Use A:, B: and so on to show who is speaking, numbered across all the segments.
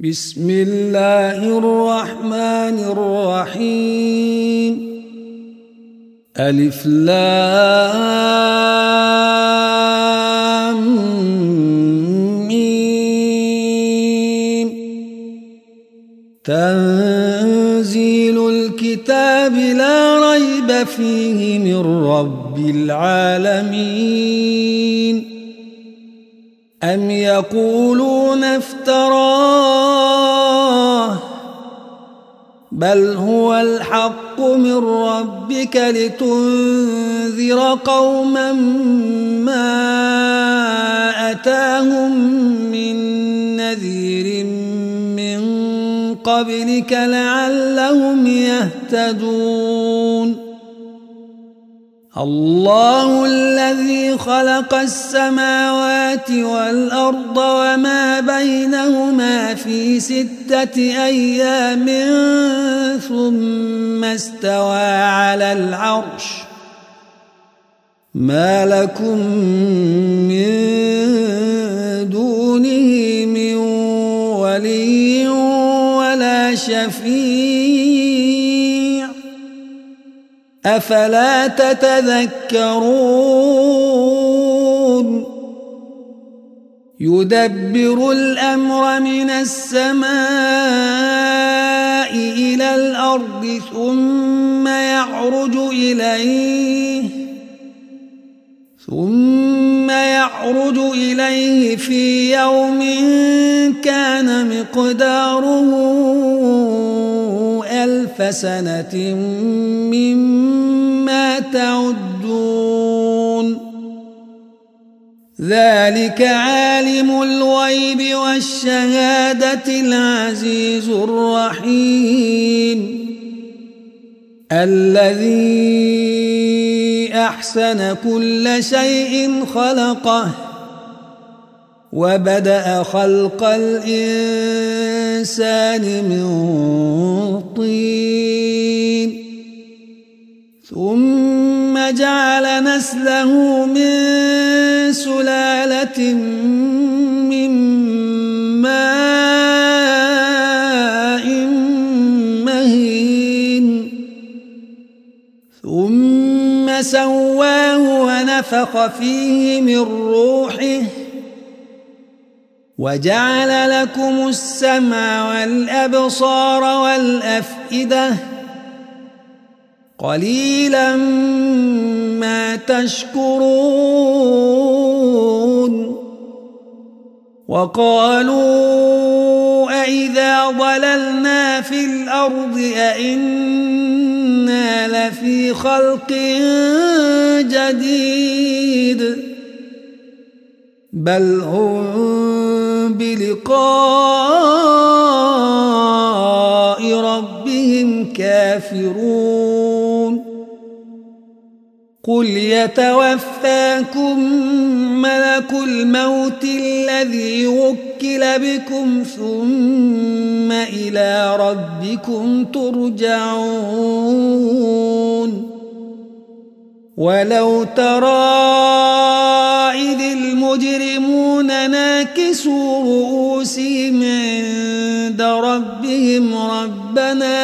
A: بسم الله الرحمن الرحيم. ألف لام ميم. تنزيل الكتاب لا ريب فيه من رب العالمين. أم يقولون افتراه بل هو الحق من ربك لتنذر قوما ما أتاهم من نذير من قبلك لعلهم يهتدون. الله الذي خلق السماوات والأرض وما بينهما في 6 أيام ثم استوى على العرش. ما لكم من دونه من ولي ولا شفيع أفلا تتذكرون. يدبر الأمر من السماء إلى الأرض ثم يعرج إليه في يوم كان مقداره 1000 سنة مما تعدون. ذلك عالم الغيب والشهادة العزيز الرحيم. الذي أحسن كل شيء خلقه وبدأ خلق الإنسان من طين ثم جعل نسله من سلالة من ماء مهين ثم سواه ونفخ فيه من روحه وجعل لكم السمع والأبصار والأفئدة قليلا ما تشكرون. وقالوا أإذا ضللنا في الأرض أإنا لفي خلق جديد بل هم بلقاء ربهم كافرون. قل يتوفاكم ملك الموت الذي وكل بكم ثم إلى ربكم ترجعون. ولو ترى إذ المجرمون ناكسوا رؤوسهم عند ربهم ربنا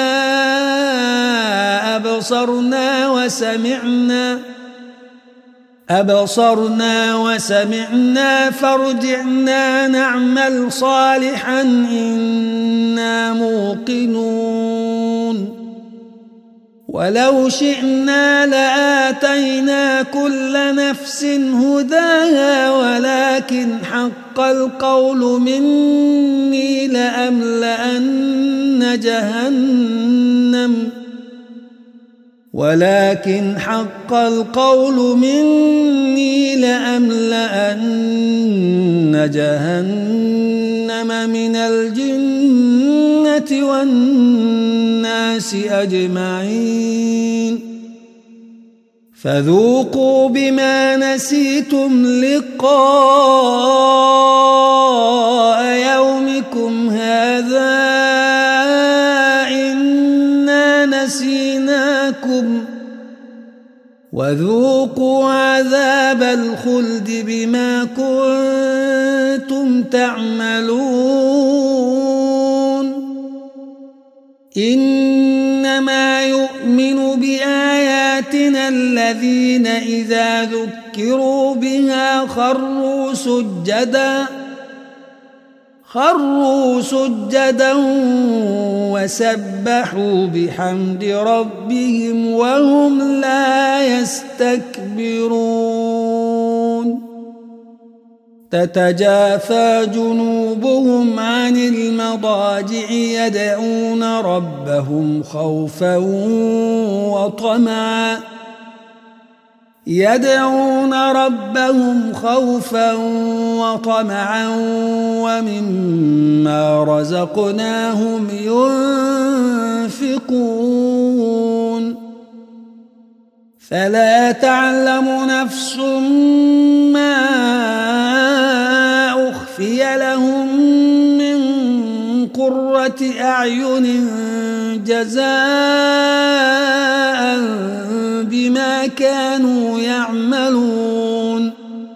A: أبصرنا وسمعنا فارجعنا نعمل صالحا إنا موقنون. ولو شئنا لآتينا كل نفس هداها ولكن حق القول مني لأملأن جهنم من الجنة والناس أجمعين. فذوقوا بما نسيتم لقاء يومكم هذا إنا نسيناكم وذوقوا عذاب الخلد بما كنتم تعملون إنما يؤمن بآياتنا الذين إذا ذكروا بها خروا سجدا وسبحوا بحمد ربهم وهم لا يستكبرون تتجافى جنوبهم عن المضاجع يدعون ربهم خوفا وطمعا ومما رزقناهم ينفقون فلا تعلم نفس ما أخفي لهم من قرة أعين جزاء بما كانوا يعملون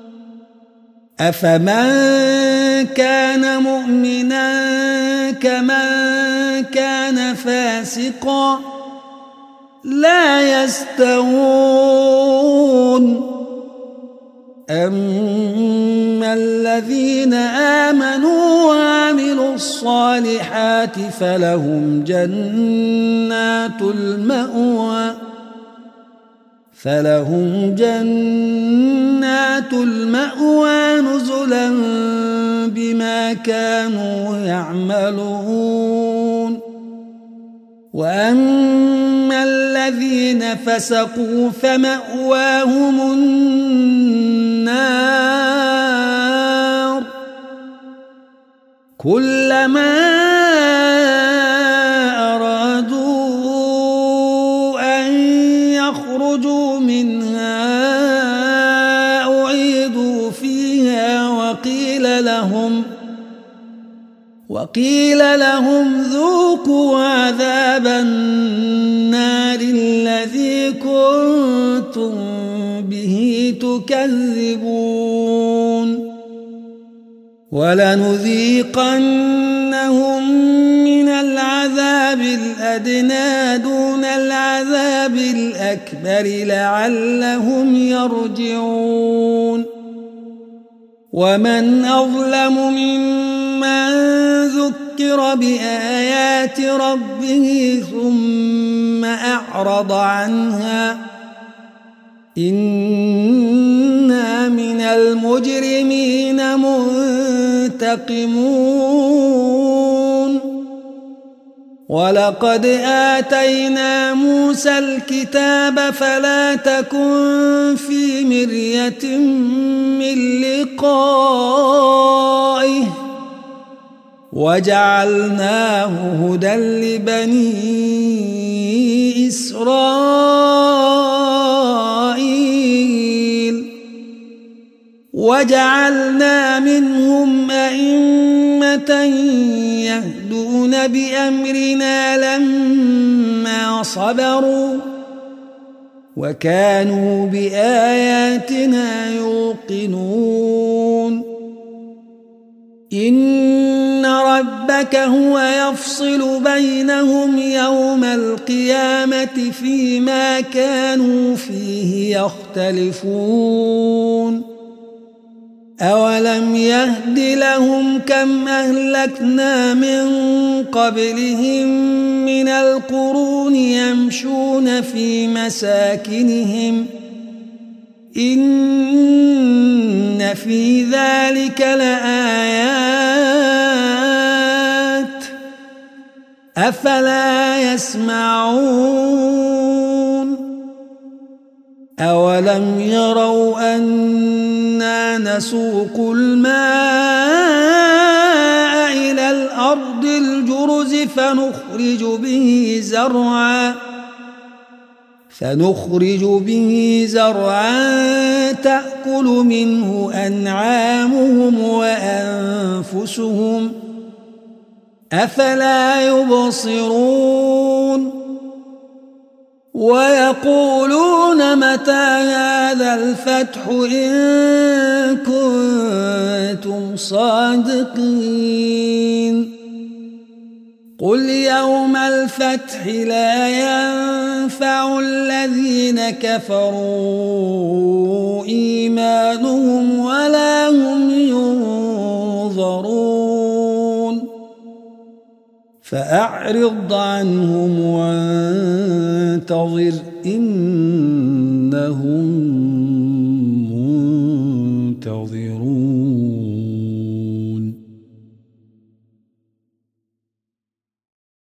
A: أفمن كان مؤمنا كمن كان فاسقا لا يستوون أما الذين آمنوا وعملوا الصالحات فلهم جنات المأوى نزلا بما كانوا يعملون وأما الذين فسقوا فمأواهم النار كلما أرادوا أن يخرجوا منها أعيدوا فيها وقيل لهم ذوقوا عذاب النار الذي كنتم به تكذبون ولنذيقنهم من العذاب الأدنى دون العذاب الأكبر لعلهم يرجعون ومن أظلم ممن ذكر بآيات ربه ثم أعرض عنها إنا من المجرمين منتقمون ولقد آتينا موسى الكتاب فلا تكن في مرية من لقائه وجعلناه هدى لبني إسرائيل وجعلنا منهم أئمة يهدون بأمرنا لما صبروا وكانوا بآياتنا يوقنون إن ربك هو يفصل بينهم يوم القيامة فيما كانوا فيه يختلفون أولم يهد لهم كم أهلكنا من قبلهم من القرون يمشون في مساكنهم إن في ذلك لآيات أفلا يسمعون أولم يروا أنا نسوق الماء إلى الأرض الجرز فنخرج به زرعا تأكل منه أنعامهم وأنفسهم أفلا يبصرون ويقولون متى هذا الفتح إن كنتم صادقين قل يوم الفتح لا ينفع الذين كفروا إيمانهم ولا هم ينظرون فأعرض عنهم وانتظر إنهم منتظرون.